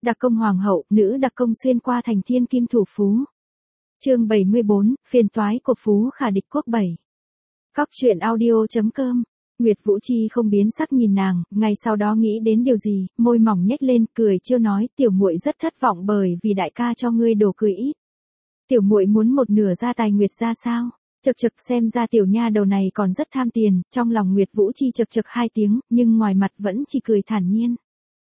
Đặc công hoàng hậu, nữ đặc công xuyên qua thành thiên kim thủ phú. Chương 74, phiền toái của Phú Khả địch quốc 7. Góc truyện audio.com. Nguyệt Vũ Chi không biến sắc nhìn nàng, ngay sau đó nghĩ đến điều gì, môi mỏng nhếch lên, cười trêu nói, tiểu muội rất thất vọng bởi vì đại ca cho ngươi đồ cười ít. Tiểu muội muốn một nửa gia tài Nguyệt gia sao? Chậc chậc, xem ra tiểu nha đầu này còn rất tham tiền, trong lòng Nguyệt Vũ Chi chậc chậc hai tiếng, nhưng ngoài mặt vẫn chỉ cười thản nhiên.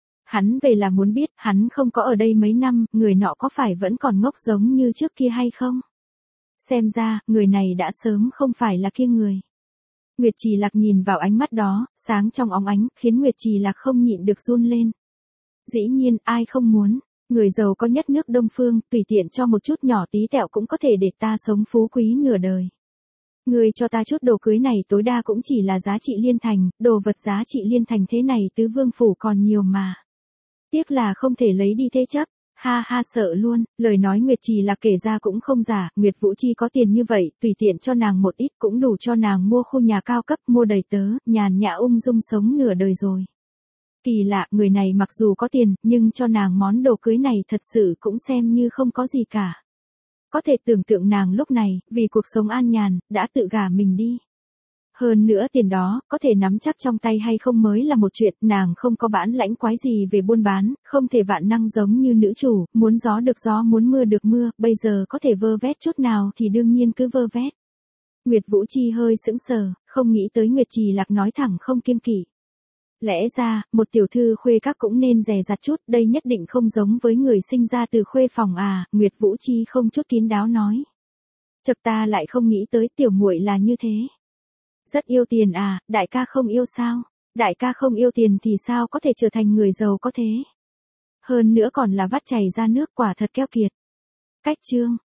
Hắn về là muốn biết, hắn không có ở đây mấy năm, người nọ có phải vẫn còn ngốc giống như trước kia hay không? Xem ra, người này đã sớm không phải là kia người. Nguyệt Trì Lạc nhìn vào ánh mắt đó, sáng trong óng ánh, khiến Nguyệt Trì Lạc không nhịn được run lên. Dĩ nhiên, ai không muốn, người giàu có nhất nước Đông Phương, tùy tiện cho một chút nhỏ tí tẹo cũng có thể để ta sống phú quý nửa đời. Người cho ta chút đồ cưới này tối đa cũng chỉ là giá trị liên thành, đồ vật giá trị liên thành thế này tứ vương phủ còn nhiều mà. Tiếc là không thể lấy đi thế chấp. Ha ha, sợ luôn, lời nói Nguyệt Trì Lạc kể ra cũng không giả, Nguyệt Vũ Chi có tiền như vậy, tùy tiện cho nàng một ít cũng đủ cho nàng mua khu nhà cao cấp, mua đầy tớ, nhàn nhã ung dung sống nửa đời rồi. Kỳ lạ, người này mặc dù có tiền, nhưng cho nàng món đồ cưới này thật sự cũng xem như không có gì cả. Có thể tưởng tượng nàng lúc này, vì cuộc sống an nhàn, đã tự gả mình đi. Hơn nữa tiền đó, có thể nắm chắc trong tay hay không mới là một chuyện, nàng không có bản lãnh quái gì về buôn bán, không thể vạn năng giống như nữ chủ, muốn gió được gió muốn mưa được mưa, bây giờ có thể vơ vét chút nào thì đương nhiên cứ vơ vét. Nguyệt Vũ Chi hơi sững sờ, không nghĩ tới Nguyệt Trì Lạc nói thẳng không kiêng kỵ. Lẽ ra, một tiểu thư khuê các cũng nên dè dặt chút, đây nhất định không giống với người sinh ra từ khuê phòng à, Nguyệt Vũ Chi không chút kín đáo nói. Chợt ta lại không nghĩ tới tiểu muội là như thế. Rất yêu tiền à, đại ca không yêu sao? Đại ca không yêu tiền thì sao có thể trở thành người giàu có thế? Hơn nữa còn là vắt chảy ra nước, quả thật keo kiệt. Cách chương.